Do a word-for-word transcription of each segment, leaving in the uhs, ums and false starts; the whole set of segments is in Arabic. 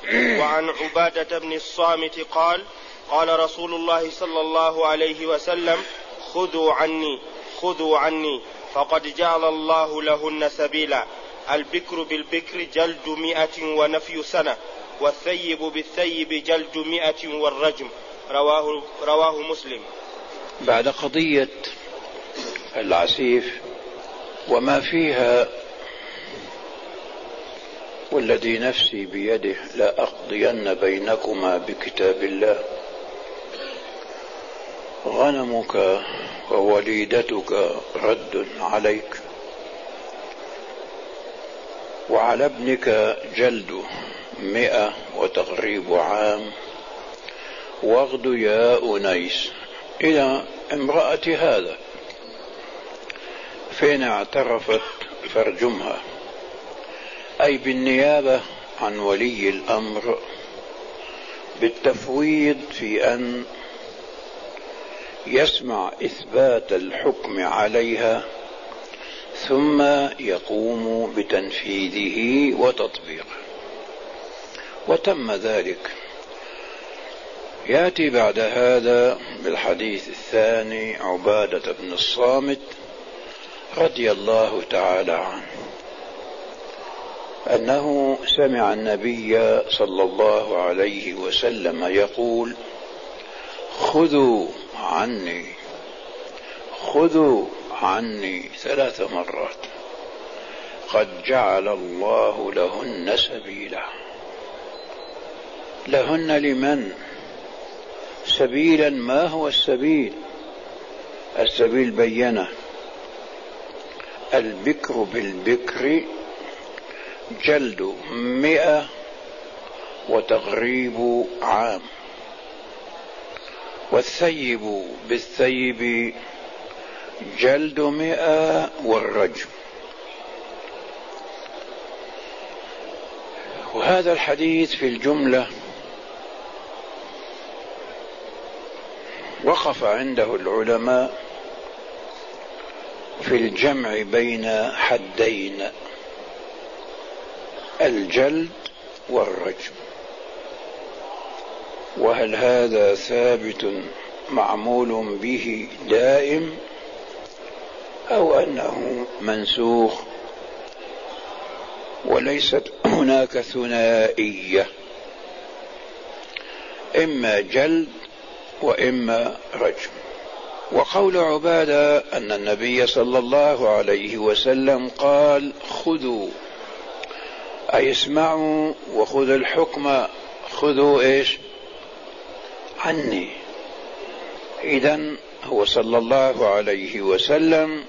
وعن عبادة بن الصامت قال قال رسول الله صلى الله عليه وسلم خذوا عني خذوا عني فقد جعل الله لهن سبيلا. البكر بالبكر جلد مئة ونفي سنة، والثيب بالثيب جلد مئة والرجم. رواه, رواه مسلم. بعد قضية العسيف وما فيها، والذي نفسي بيده لا أقضين بينكما بكتاب الله، غنمك ووليدتك رد عليك، وعلى ابنك جلد مئة وتغريب عام، واغد يا أنيس إلى امرأة هذا، فإن اعترفت فارجمها، أي بالنيابة عن ولي الأمر بالتفويض في أن يسمع إثبات الحكم عليها ثم يقوم بتنفيذه وتطبيقه. وتم ذلك. يأتي بعد هذا بالحديث الثاني عبادة بن الصامت رضي الله تعالى عنه أنه سمع النبي صلى الله عليه وسلم يقول خذوا عني خذوا عني ثلاث مرات، قد جعل الله لهن سبيلا. لهن لمن؟ سبيلا. ما هو السبيل؟ السبيل بينه: البكر بالبكر جلد مئة وتغريب عام، والثيب بالثيب جلد مئة والرجم. وهذا الحديث في الجملة وقف عنده العلماء في الجمع بين حدين: الجلد والرجم. وهل هذا ثابت معمول به دائم أو أنه منسوخ وليست هناك ثنائية، إما جلد وإما رجم؟ وقول عبادة أن النبي صلى الله عليه وسلم قال خذوا، أي اسمعوا وخذوا الحكم. خذوا إيش؟ عني. إذن هو صلى الله عليه وسلم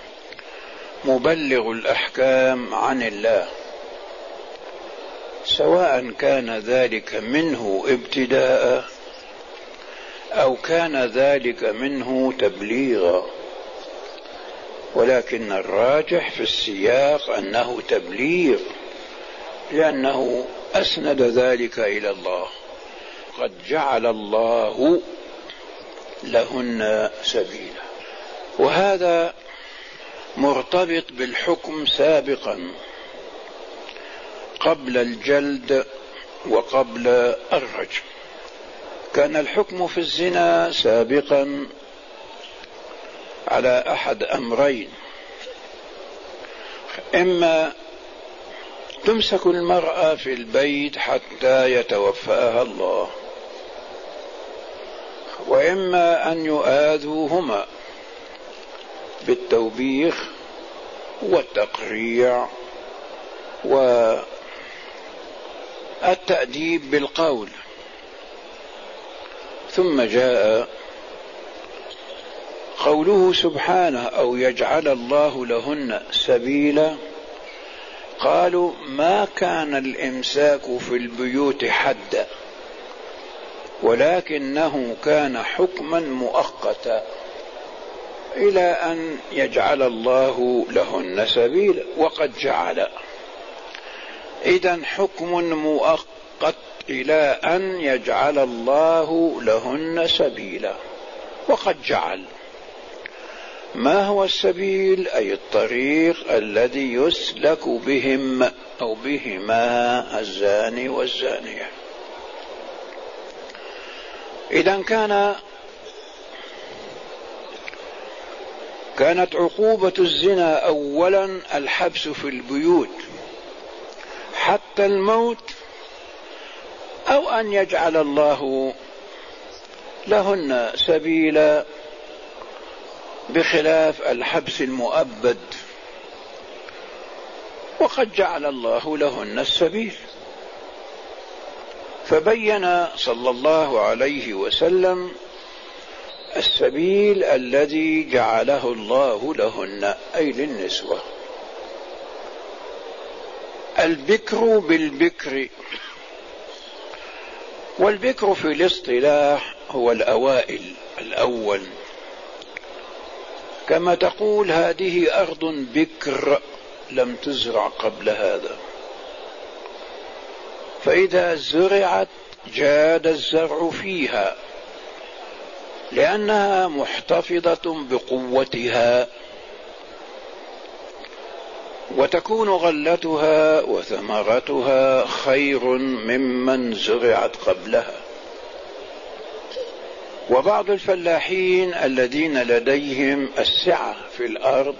مبلغ الأحكام عن الله، سواء كان ذلك منه ابتداء أو كان ذلك منه تبليغا، ولكن الراجح في السياق أنه تبليغ، لأنه أسند ذلك إلى الله. قد جعل الله لهن سبيلا. وهذا مرتبط بالحكم سابقا قبل الجلد وقبل الرجم. كان الحكم في الزنا سابقا على أحد أمرين: إما تمسك المرأة في البيت حتى يتوفاها الله، وإما أن يؤاذوهما بالتوبيخ والتقريع والتأديب بالقول. ثم جاء قوله سبحانه أو يجعل الله لهن سبيلا. قالوا ما كان الإمساك في البيوت حدا، ولكنه كان حكما مؤقتا إلى أن يجعل الله لهن سبيلا، وقد جعل. إذن حكم مؤقت إلى أن يجعل الله لهن سبيلا، وقد جعل. ما هو السبيل؟ أي الطريق الذي يسلك بهم أو بهما الزاني والزانية. إذا كان كانت عقوبة الزنا أولا الحبس في البيوت حتى الموت، أو أن يجعل الله لهن سبيلا بخلاف الحبس المؤبد، وقد جعل الله لهن السبيل. فبين صلى الله عليه وسلم السبيل الذي جعله الله لهن أي للنسوة. البكر بالبكر، والبكر في الاصطلاح هو الأوائل الأول، كما تقول هذه أرض بكر لم تزرع قبل هذا، فإذا زرعت جاد الزرع فيها لأنها محتفظة بقوتها، وتكون غلتها وثمرتها خير ممن زرعت قبلها. وبعض الفلاحين الذين لديهم السعة في الأرض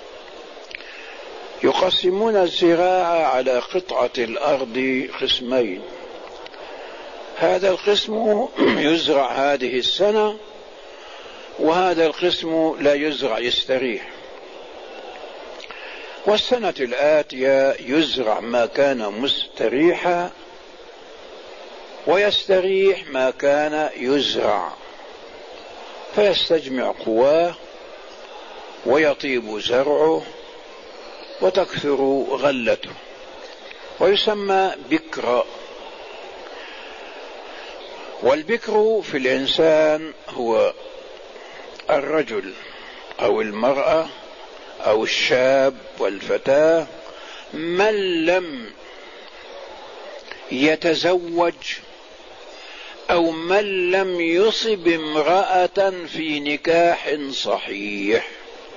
يقسمون الزراعة على قطعة الأرض قسمين، هذا القسم يزرع هذه السنة وهذا القسم لا يزرع يستريح، والسنة الآتية يزرع ما كان مستريحا ويستريح ما كان يزرع، فيستجمع قواه ويطيب زرعه وتكثر غلته، ويسمى بكرا. والبكر في الإنسان هو الرجل أو المرأة أو الشاب والفتاة من لم يتزوج أو من لم يصب امرأة في نكاح صحيح.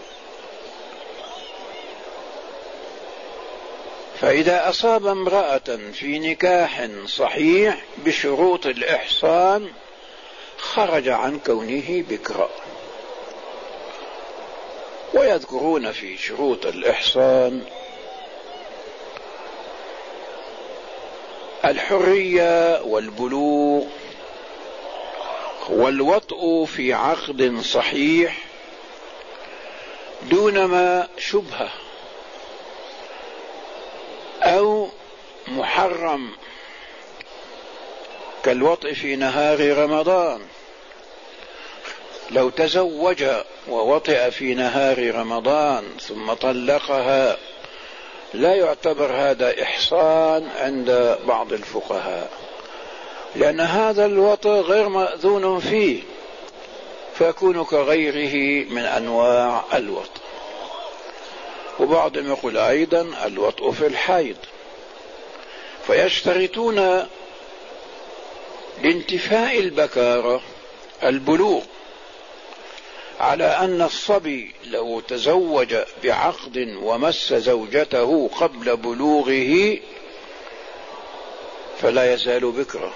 فإذا أصاب امرأة في نكاح صحيح بشروط الإحصان خرج عن كونه بكرا. ويذكرون في شروط الإحصان الحرية والبلوغ والوطء في عقد صحيح دون ما شبهة أو محرم كالوطء في نهار رمضان. لو تزوج ووطئ في نهار رمضان ثم طلقها لا يعتبر هذا إحصان عند بعض الفقهاء، لأن هذا الوطء غير مأذون فيه فيكون كغيره من أنواع الوطء. وبعضهم يقول أيضا الوطء في الحيض، فيشترطون لانتفاء البكارة البلوغ، على أن الصبي لو تزوج بعقد ومس زوجته قبل بلوغه فلا يزال بكرا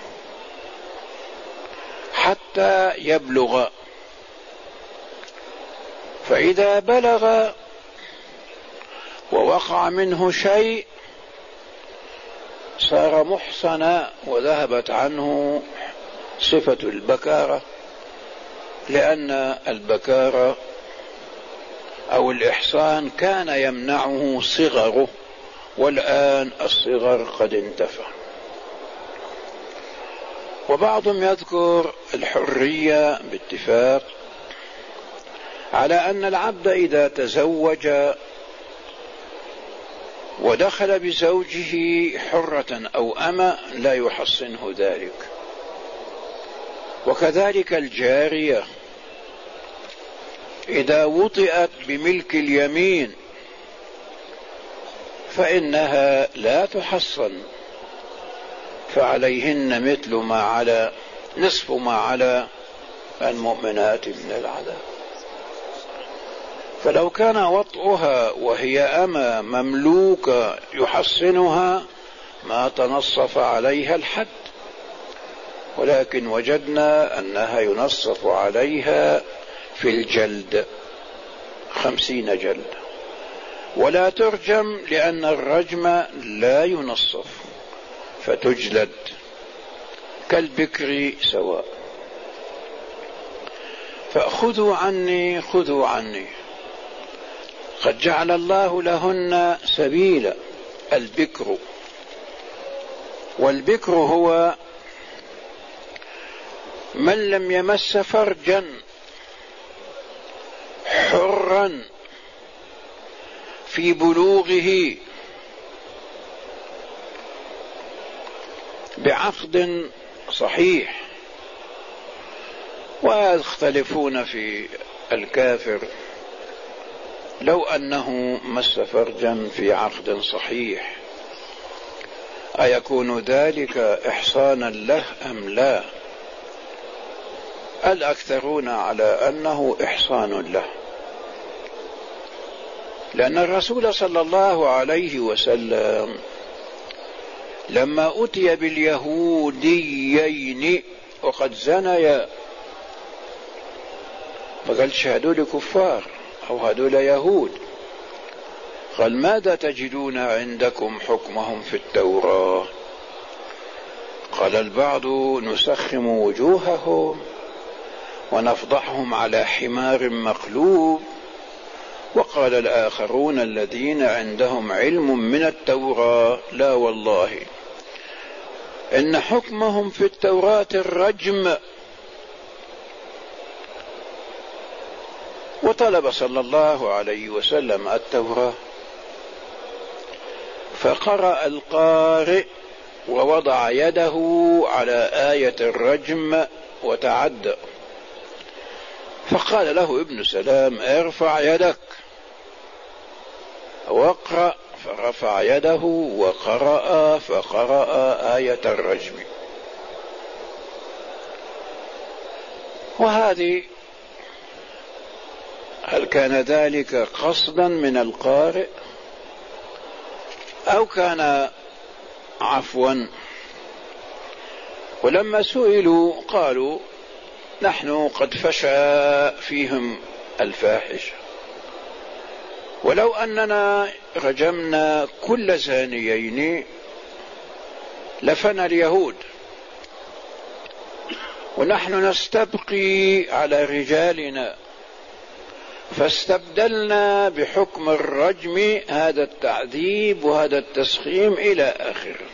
حتى يبلغ، فإذا بلغ ووقع منه شيء صار محصنا وذهبت عنه صفة البكارة، لأن البكارة أو الإحصان كان يمنعه صغره، والآن الصغر قد انتفى. وبعضهم يذكر الحرية باتفاق على أن العبد إذا تزوج ودخل بزوجه حرة أو أمة لا يحصنه ذلك، وكذلك الجارية إذا وطئت بملك اليمين فإنها لا تحصن، فعليهن مثل ما على نصف ما على المؤمنات من العذاب. فلو كان وطئها وهي أمة مملوكة يحصنها ما تنصف عليها الحد، ولكن وجدنا أنها ينصف عليها في الجلد خمسين جلد، ولا ترجم لأن الرجم لا ينصف فتجلد كالبكر سواء. فخذوا عني خذوا عني، قد جعل الله لهن سبيلا. البكر، والبكر هو من لم يمس فرجا حرا في بلوغه بعقد صحيح. ويختلفون في الكافر لو أنه مس فرجا في عقد صحيح أيكون ذلك إحصانا له أم لا؟ الأكثرون على أنه إحصان له، لأن الرسول صلى الله عليه وسلم لما أتي باليهوديين وقد زنيا فقال شهدوا لكفار أو هذول يهود، قال ماذا تجدون عندكم حكمهم في التوراة؟ قال البعض نسخم وجوههم ونفضحهم على حمار مقلوب، وقال الآخرون الذين عندهم علم من التوراة لا والله إن حكمهم في التوراة الرجم. وطلب صلى الله عليه وسلم التوراة فقرأ القارئ ووضع يده على آية الرجم وتعدى، فقال له ابن سلام ارفع يدك واقرأ، فرفع يده وقرأ فقرأ آية الرجم. وهذه هل كان ذلك قصدا من القارئ أو كان عفوا؟ ولما سئلوا قالوا نحن قد فشى فيهم الفاحشة، ولو أننا رجمنا كل زانيين لفنى اليهود، ونحن نستبقي على رجالنا فاستبدلنا بحكم الرجم هذا التعذيب وهذا التسخيم إلى آخره.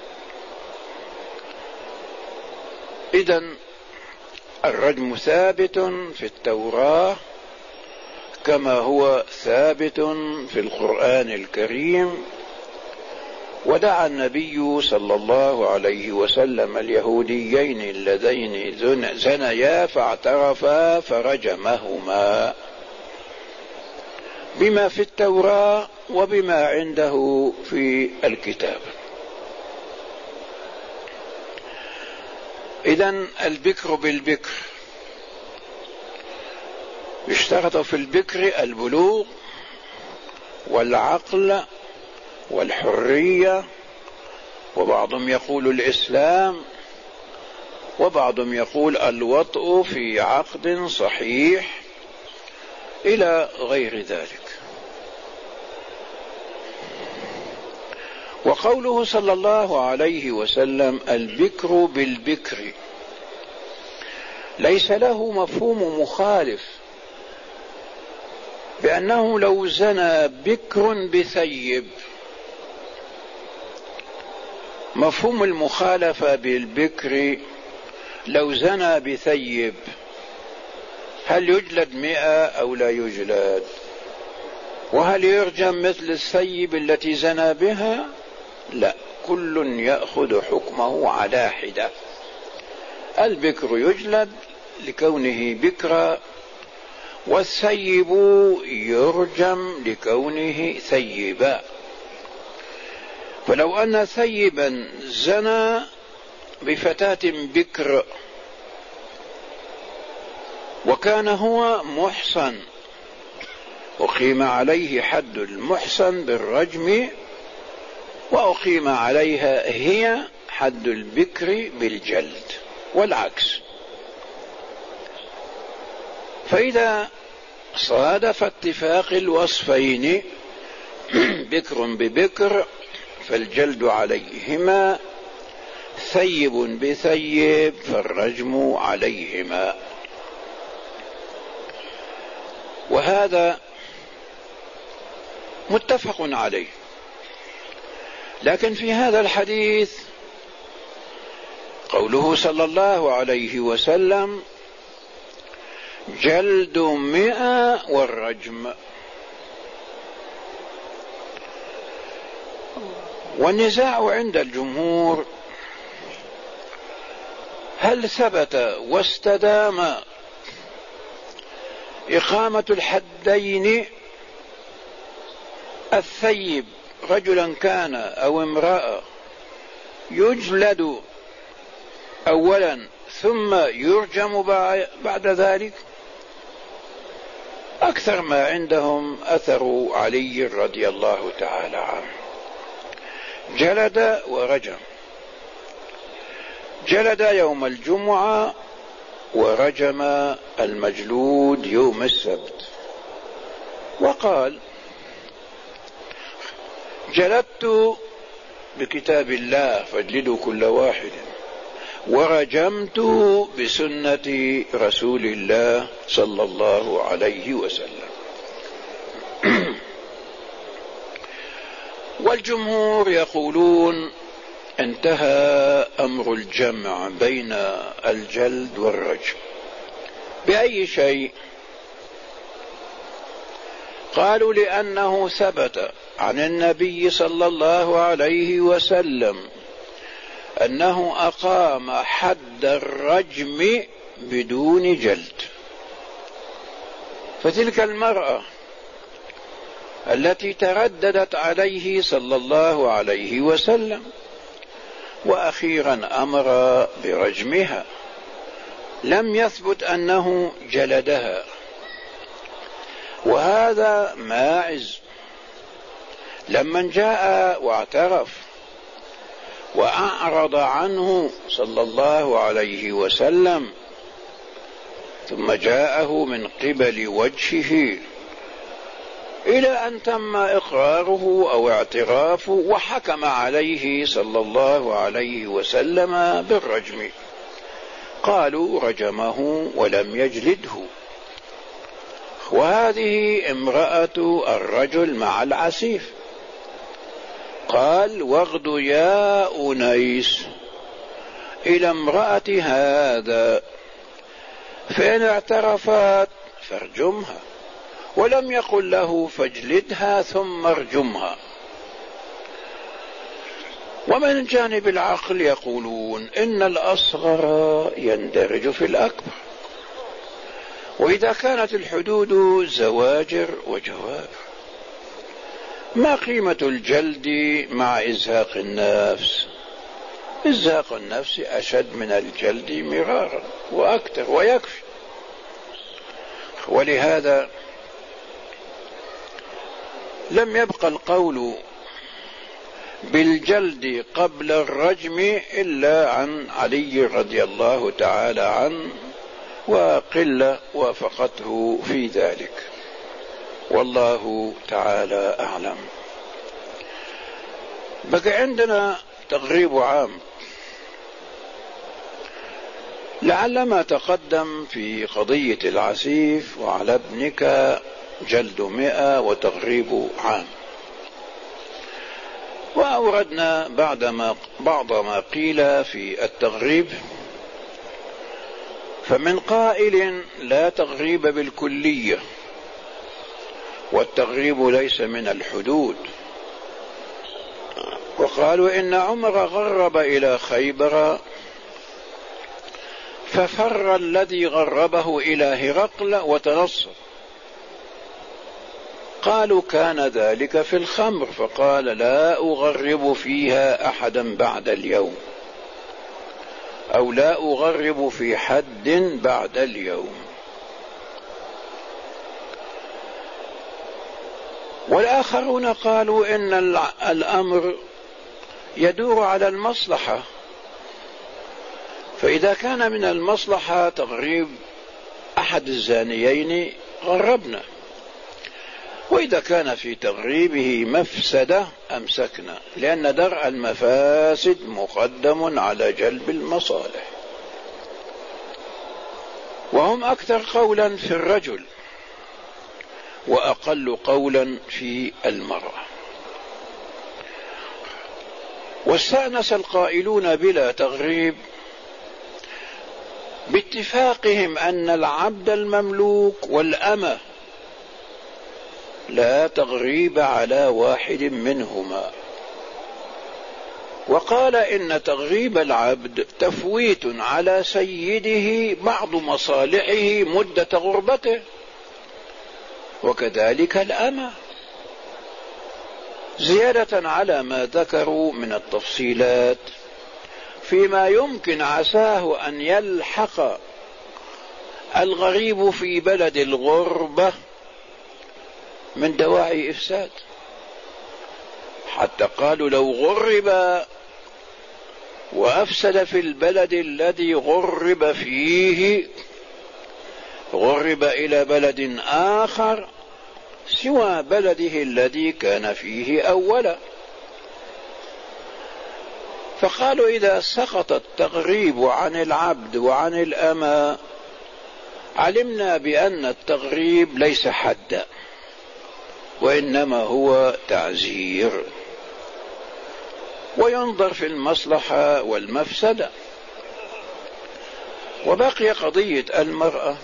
إذن الرجم ثابت في التوراة كما هو ثابت في القرآن الكريم. ودعا النبي صلى الله عليه وسلم اليهوديين اللذين زنيا فاعترفا فرجمهما بما في التوراة وبما عنده في الكتاب. إذن البكر بالبكر، يشترط في البكر البلوغ والعقل والحرية، وبعضهم يقول الإسلام، وبعضهم يقول الوطء في عقد صحيح إلى غير ذلك. وقوله صلى الله عليه وسلم البكر بالبكر ليس له مفهوم مخالف، بأنه لو زنى بكر بثيب، مفهوم المخالفة بالبكر لو زنى بثيب هل يجلد مئة أو لا يجلد؟ وهل يرجم مثل الثيب التي زنى بها؟ لا، كل يأخذ حكمه على حدة. البكر يجلد لكونه بكرا، والثيب يرجم لكونه ثيبا. فلو أن ثيبا زنى بفتاة بكر وكان هو محصن أقيم عليه حد المحصن بالرجم، وأقيم عليها هي حد البكر بالجلد، والعكس. فإذا صادف اتفاق الوصفين بكر ببكر فالجلد عليهما، ثيب بثيب فالرجم عليهما. وهذا متفق عليه. لكن في هذا الحديث قوله صلى الله عليه وسلم جلد مئة والرجم، والنزاع عند الجمهور هل ثبت واستدام إقامة الحدين الثيب رجلا كان أو امرأة يجلد أولا ثم يرجم بعد ذلك؟ أكثر ما عندهم أثر علي رضي الله تعالى عنه، جلد ورجم، جلد يوم الجمعة ورجم المجلود يوم السبت. وقال جلدت بكتاب الله فاجلدوا كل واحد، ورجمت بسنة رسول الله صلى الله عليه وسلم. والجمهور يقولون انتهى أمر الجمع بين الجلد والرجم. بأي شيء؟ قالوا لأنه ثبت عن النبي صلى الله عليه وسلم أنه أقام حد الرجم بدون جلد. فتلك المرأة التي ترددت عليه صلى الله عليه وسلم وأخيرا أمر برجمها، لم يثبت أنه جلدها. وهذا ماعز لمن جاء واعترف وأعرض عنه صلى الله عليه وسلم ثم جاءه من قبل وجهه إلى أن تم إقراره أو اعترافه وحكم عليه صلى الله عليه وسلم بالرجم، قالوا رجمه ولم يجلده. وهذه امرأة الرجل مع العسيف، قال واغد يا أنيس إلى امرأة هذا، فإن اعترفت فارجمها، ولم يقل له فاجلدها ثم ارجمها. ومن جانب العقل يقولون إن الأصغر يندرج في الأكبر، وإذا كانت الحدود زواجر وجواب ما قيمة الجلد مع إزهاق النفس؟ إزهاق النفس أشد من الجلد مرارا وأكثر ويكفي. ولهذا لم يبقى القول بالجلد قبل الرجم إلا عن علي رضي الله تعالى عنه، وقلة وافقته في ذلك، والله تعالى أعلم. بقى عندنا تغريب عام، لعل ما تقدم في قضية العسيف وعلى ابنك جلد مئة وتغريب عام. وأوردنا بعدما بعض ما قيل في التغريب، فمن قائل لا تغريب بالكلية، والتغريب ليس من الحدود، وقالوا إن عمر غرب إلى خيبر ففر الذي غربه إلى هرقل وتنصر. قالوا كان ذلك في الخمر، فقال لا أغرب فيها أحدا بعد اليوم، أو لا أغرب في حد بعد اليوم. والآخرون قالوا إن الأمر يدور على المصلحة، فإذا كان من المصلحة تغريب أحد الزانيين غربنا، وإذا كان في تغريبه مفسدة أمسكنا، لأن درء المفاسد مقدم على جلب المصالح. وهم أكثر قولا في الرجل وأقل قولا في المرأة. واستأنس القائلون بلا تغريب باتفاقهم أن العبد المملوك والأمة لا تغريب على واحد منهما، وقال إن تغريب العبد تفويت على سيده بعض مصالحه مدة غربته، وكذلك الأمة، زيادة على ما ذكروا من التفصيلات فيما يمكن عساه أن يلحق الغريب في بلد الغربة من دواعي إفساد، حتى قالوا لو غرب وأفسد في البلد الذي غرب فيه غرب إلى بلد آخر سوى بلده الذي كان فيه أولا. فقالوا إذا سقط التغريب عن العبد وعن الأمة علمنا بأن التغريب ليس حدا، وإنما هو تعزير، وينظر في المصلحة والمفسدة. وبقي قضية المرأة،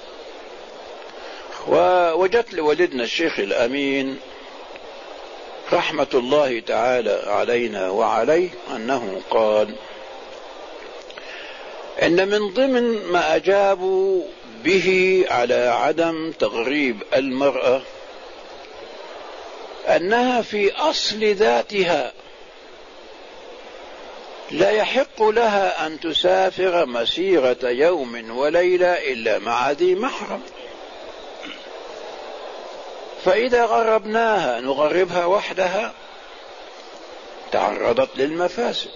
ووجدت لوالدنا الشيخ الأمين رحمة الله تعالى علينا وعليه أنه قال إن من ضمن ما أجابوا به على عدم تغريب المرأة أنها في أصل ذاتها لا يحق لها أن تسافر مسيرة يوم وليلة إلا مع ذي محرم، فإذا غربناها نغربها وحدها تعرضت للمفاسد،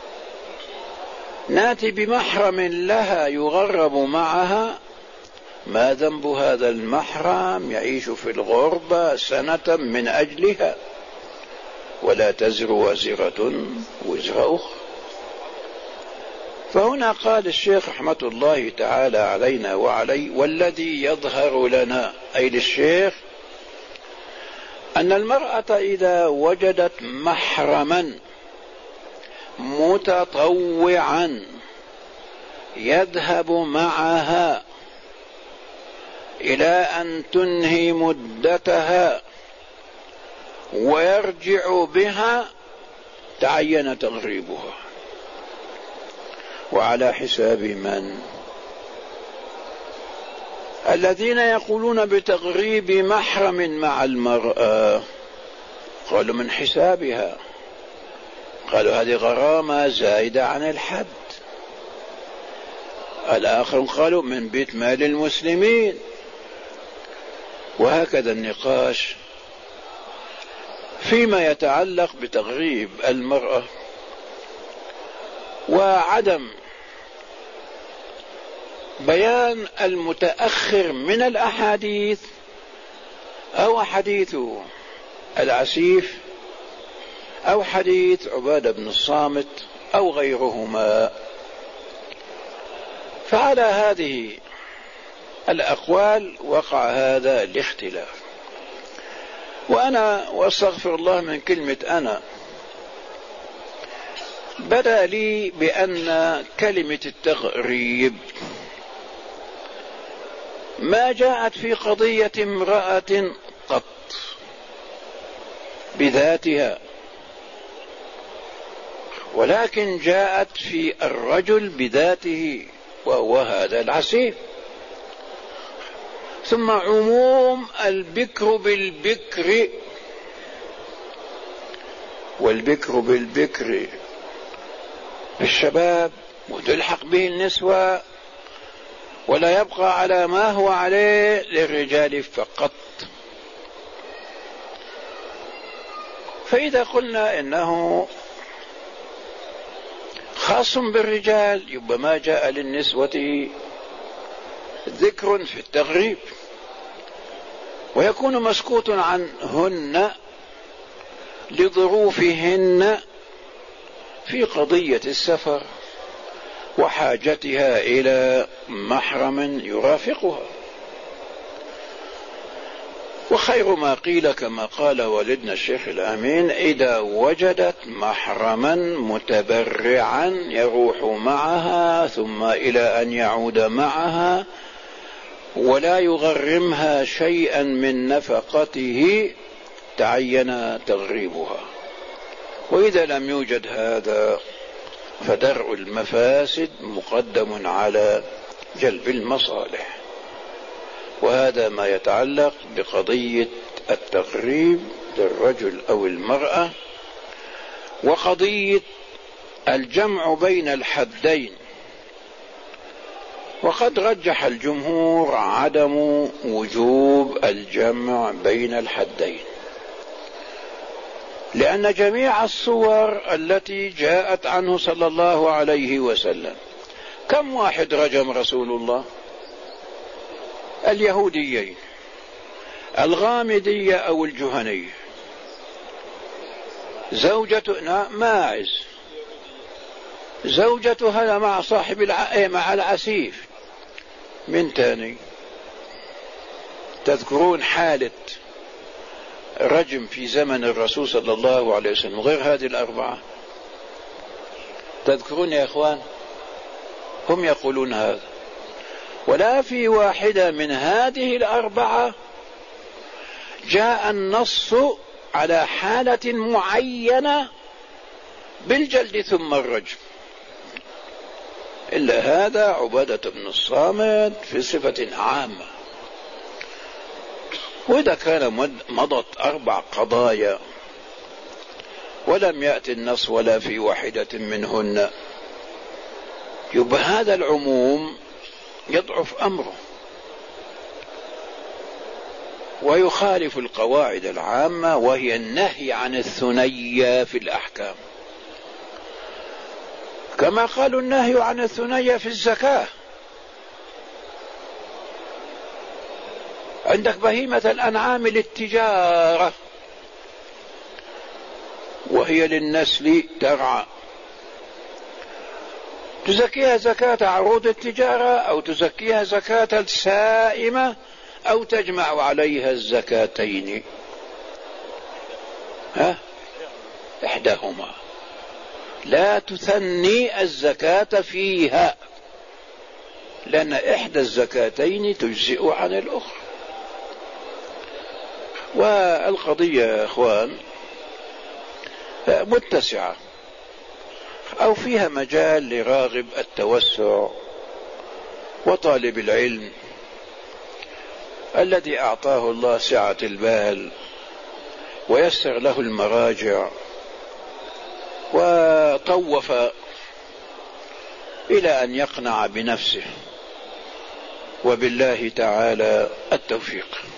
ناتي بمحرم لها يغرب معها، ما ذنب هذا المحرم يعيش في الغربة سنة من أجلها، ولا تزر وازرة وزر أخرى. فهنا قال الشيخ رحمة الله تعالى علينا وعليه والذي يظهر لنا أي للشيخ أن المرأة إذا وجدت محرما متطوعا يذهب معها إلى أن تنهي مدتها ويرجع بها تعين تغريبها. وعلى حساب من؟ الذين يقولون بتغريب محرم مع المرأة قالوا من حسابها، قالوا هذه غرامة زائدة عن الحد. الآخر قالوا من بيت مال المسلمين. وهكذا النقاش فيما يتعلق بتغريب المرأة وعدم بيان المتأخر من الأحاديث أو حديث العسيف أو حديث عبادة بن الصامت أو غيرهما. فعلى هذه الأقوال وقع هذا الاختلاف. وأنا واستغفر الله من كلمة أنا بدا لي بأن كلمة التغريب ما جاءت في قضية امرأة قط بذاتها، ولكن جاءت في الرجل بذاته وهو هذا العسيف. ثم عموم البكر بالبكر والبكر بالبكر الشباب وتلحق به النسوة، ولا يبقى على ما هو عليه للرجال فقط. فإذا قلنا إنه خاص بالرجال يبقى ما جاء للنسوة ذكر في التغريب، ويكون مسكوت عنهن لظروفهن في قضية السفر وحاجتها إلى محرم يرافقها. وخير ما قيل كما قال والدنا الشيخ الأمين: إذا وجدت محرما متبرعا يروح معها ثم إلى أن يعود معها ولا يغرمها شيئا من نفقته تعين تغريبها. وإذا لم يوجد هذا فدرء المفاسد مقدم على جلب المصالح. وهذا ما يتعلق بقضية التغريب للرجل أو المرأة. وقضية الجمع بين الحدين، وقد رجح الجمهور عدم وجوب الجمع بين الحدين، لأن جميع الصور التي جاءت عنه صلى الله عليه وسلم، كم واحد رجم رسول الله؟ اليهوديين، الغامدية أو الجهنية، زوجة ماعز زوجتها مع صاحب الع... مع العسيف. من تاني تذكرون حالة رجم في زمن الرسول صلى الله عليه وسلم غير هذه الأربعة؟ تذكرون يا إخوان؟ هم يقولون هذا، ولا في واحدة من هذه الأربعة جاء النص على حالة معينة بالجلد ثم الرجم، إلا هذا عبادة بن الصامت في صفة عامة. وإذا كان مضت أربع قضايا ولم يأتي النص ولا في واحدة منهن، يبقى هذا العموم يضعف أمره ويخالف القواعد العامة، وهي النهي عن الثنية في الأحكام، كما قالوا النهي عن الثنية في الزكاة. عندك بهيمة الأنعام للتجارة وهي للنسل ترعى، تزكيها زكاة عروض التجارة أو تزكيها زكاة السائمة أو تجمع عليها الزكاتين؟ ها؟ إحداهما، لا تثني الزكاة فيها، لأن إحدى الزكاتين تجزئ عن الأخرى. والقضية يا إخوان متسعة أو فيها مجال لراغب التوسع وطالب العلم الذي أعطاه الله سعة البال ويسر له المراجع وطوف إلى أن يقنع بنفسه، وبالله تعالى التوفيق.